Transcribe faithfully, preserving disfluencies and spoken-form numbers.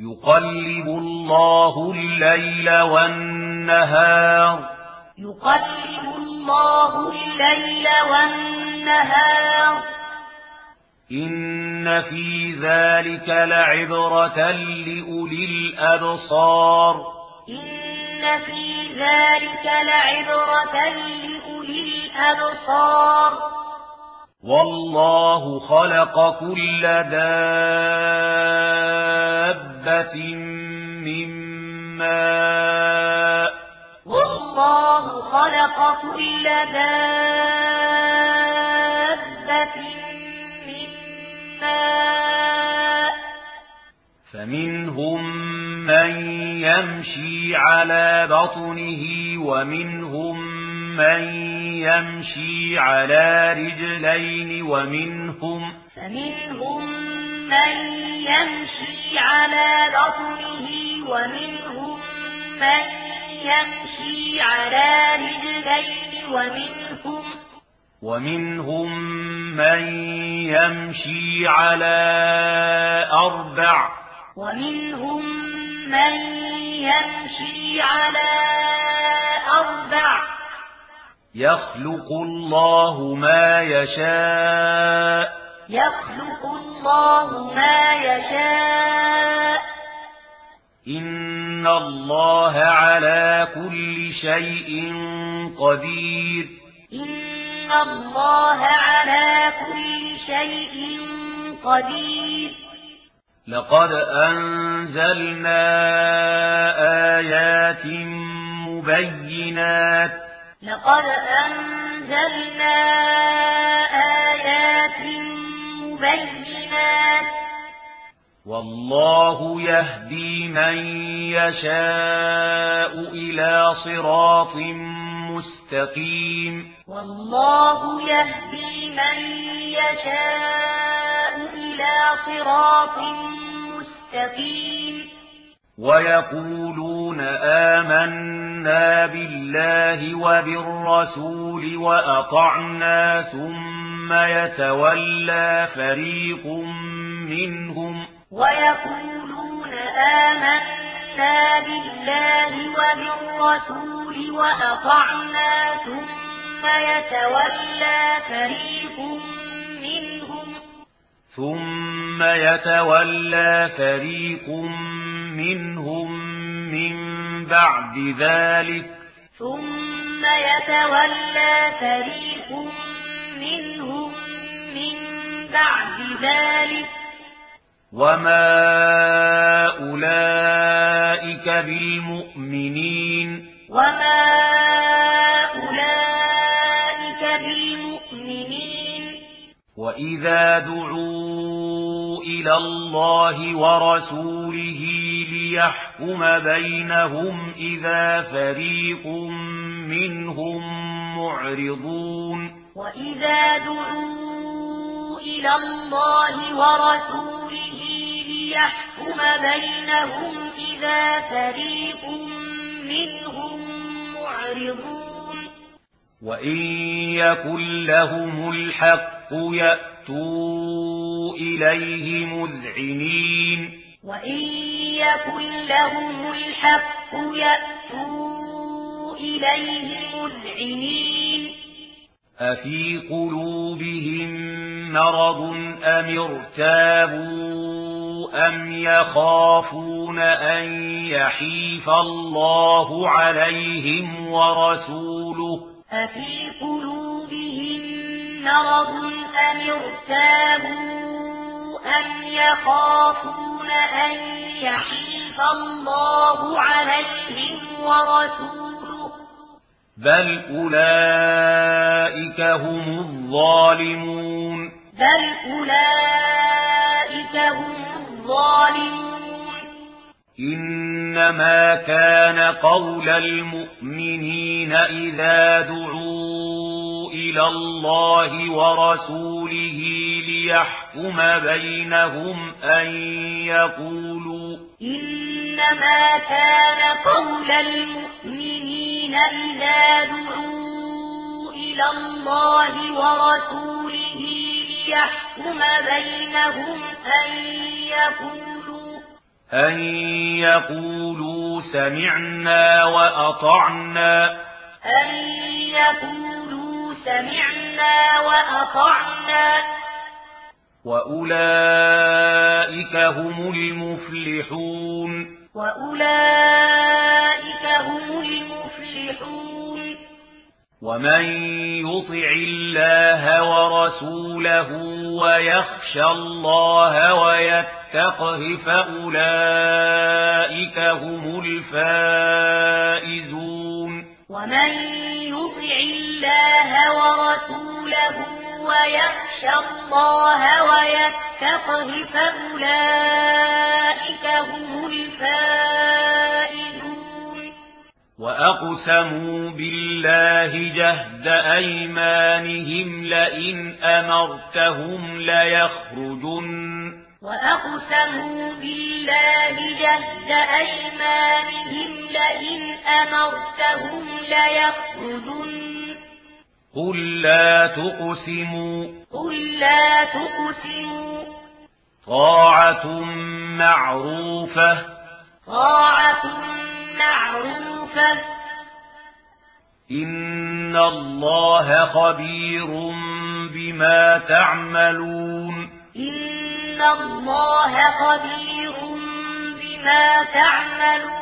يقلب الله الليل والنهار يقلب الله الليل والنهار إن في ذلك لعبرة لأولي الأبصار إن في ذلك لعبرة لأولي الأبصار والله خلق كل دابة من ماء والله خلق كل دابة من ماء فمنهم من يمشي على بطنه ومنهم من يمشي على رجلين ومنهم فمنهم من يمشي على بطنه ومنهم من يمشي على رجلين ومنهم ومنهم من يمشي على أربع ومنهم من يمشي على أربع يخلق الله ما يشاء يخلق الله ما يشاء إن الله على كل شيء قدير إن الله على كل شيء قدير لقد أنزلنا آيات مبينات لقد أنزلنا آيات مبينات والله يهدي من يشاء إلى صراط مستقيم والله يهدي من يشاء إلى صراط مستقيم ويقولون آمنا بالله وبالرسول وأطعنا ثم يتولى فريق منهم ويقولون آمنا بالله وبالرسول وأطعنا ثم يتولى فريق منهم ثم يتولى فريق منهم من بعد ذلك ثم يتولى فريق منهم من بعد ذلك وما أولئك بالمؤمنين وما أولئك بالمؤمنين وإذا دعوا إلى الله ورسوله ليحكم بينهم إذا فريق منهم معرضون وإذا دعوا إلى الله ورسوله ليحكم بينهم إذا فريق منهم معرضون وإن يكن لهم الحق يأتوا إليه مذعنين وإن يكن لهم الحق يأتوا إليه مذعنين أفي قلوبهم مرض أم ارتابوا أم يخافون أن يحيف الله عليهم ورسوله أفي قلوبهم مرض أم ارتابوا أم يخافون أن يحيف الله عليهم ورسوله بل أولئك هم الظالمون بل أولئك هم الظالمون إنما كان قول المؤمنين إذا دعوا إلى الله ورسوله ليحكم بينهم أن يقولوا إنما كان قول المؤمنين إذا دعوا إلى الله ورسوله ليحكم بينهم أن يقولوا أن يقولوا سمعنا وأطعنا أن يقولوا سمعنا وأطعنا وأولئك هم المفلحون وأولئك هم المفلحون ومن يطع الله ورسوله ويخشى الله ويتقه فأولئك هم الفائزون ومن يطع الله ورسوله ويخشى الله ويتقه فأولئك هم الفائزون وأقسموا بالله جهد أيمانهم لئن أمرتهم ليخرجن وأقسموا بالله جهد أيمانهم لئن أمرتهم ليخرجن قل لا تقسموا قل لا تقسموا طاعة معروفة طاعة معروفة إن الله خبير بما تعملون إن الله خبير بما تعملون